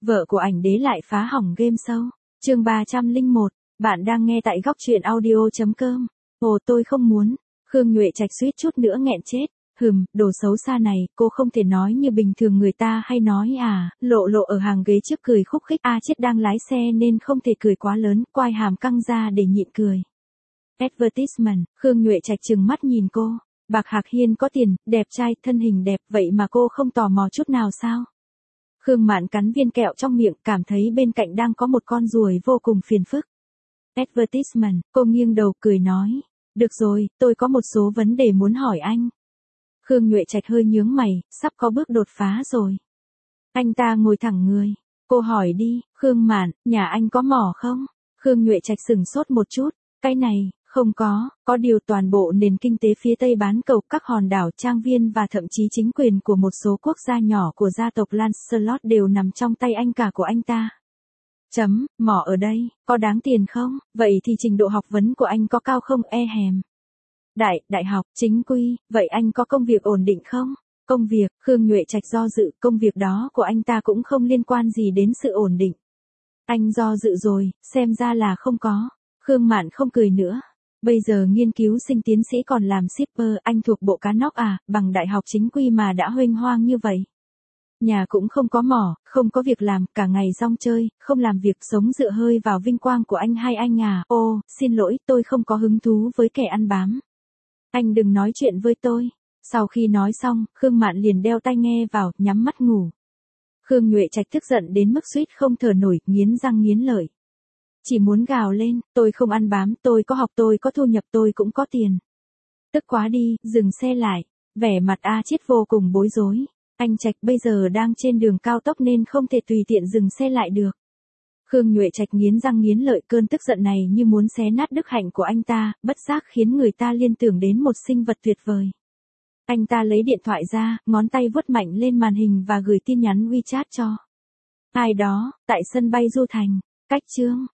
Vợ của ảnh đế lại phá hỏng game show. Chương 301, bạn đang nghe tại góc truyện audio.com. Ồ tôi không muốn. Khương Nhuệ Trạch suýt chút nữa nghẹn chết. Đồ xấu xa này, cô không thể nói như bình thường người ta hay nói à, Lộ Lộ ở hàng ghế trước cười khúc khích, chết đang lái xe nên không thể cười quá lớn, quai hàm căng ra để nhịn cười. Advertisement, Khương Nhuệ Trạch trừng mắt nhìn cô, Bạc Hạc Hiên có tiền, đẹp trai, thân hình đẹp, vậy mà cô không tò mò chút nào sao? Khương Mạn cắn viên kẹo trong miệng, cảm thấy bên cạnh đang có một con ruồi vô cùng phiền phức. Advertisement, cô nghiêng đầu cười nói, được rồi, tôi có một số vấn đề muốn hỏi anh. Khương Nhuệ Trạch hơi nhướng mày, sắp có bước đột phá rồi. Anh ta ngồi thẳng người. Cô hỏi đi, Khương Mạn, nhà anh có mỏ không? Khương Nhuệ Trạch sửng sốt một chút. Cái này, không có điều toàn bộ nền kinh tế phía Tây bán cầu, các hòn đảo, trang viên và thậm chí chính quyền của một số quốc gia nhỏ của gia tộc Lancelot đều nằm trong tay anh cả của anh ta. Mỏ ở đây, có đáng tiền không? Vậy thì trình độ học vấn của anh có cao không? Đại học, chính quy, vậy anh có công việc ổn định không? Công việc, Khương Nhuệ Trạch do dự, công việc đó của anh ta cũng không liên quan gì đến sự ổn định. Anh do dự rồi, xem ra là không có. Khương Mạn không cười nữa. Bây giờ nghiên cứu sinh tiến sĩ còn làm shipper, anh thuộc bộ cá nóc à, bằng đại học chính quy mà đã huênh hoang như vậy. Nhà cũng không có mỏ, không có việc làm, cả ngày rong chơi, không làm việc, sống dựa hơi vào vinh quang của anh hay anh à? Ô, xin lỗi, tôi không có hứng thú với kẻ ăn bám. Anh đừng nói chuyện với tôi. Sau khi nói xong, Khương Mạn liền đeo tai nghe vào, nhắm mắt ngủ. Khương Nhuệ Trạch tức giận đến mức suýt không thở nổi, nghiến răng nghiến lợi. Chỉ muốn gào lên, tôi không ăn bám, tôi có học, tôi có thu nhập, tôi cũng có tiền. Tức quá đi, dừng xe lại. Vẻ mặt Chiết vô cùng bối rối. Anh Trạch bây giờ đang trên đường cao tốc nên không thể tùy tiện dừng xe lại được. Khương Nhuệ Trạch nghiến răng nghiến lợi, cơn tức giận này như muốn xé nát đức hạnh của anh ta, bất giác khiến người ta liên tưởng đến một sinh vật tuyệt vời. Anh ta lấy điện thoại ra, ngón tay vuốt mạnh lên màn hình và gửi tin nhắn WeChat cho ai đó, tại sân bay Du Thành. Cách chương,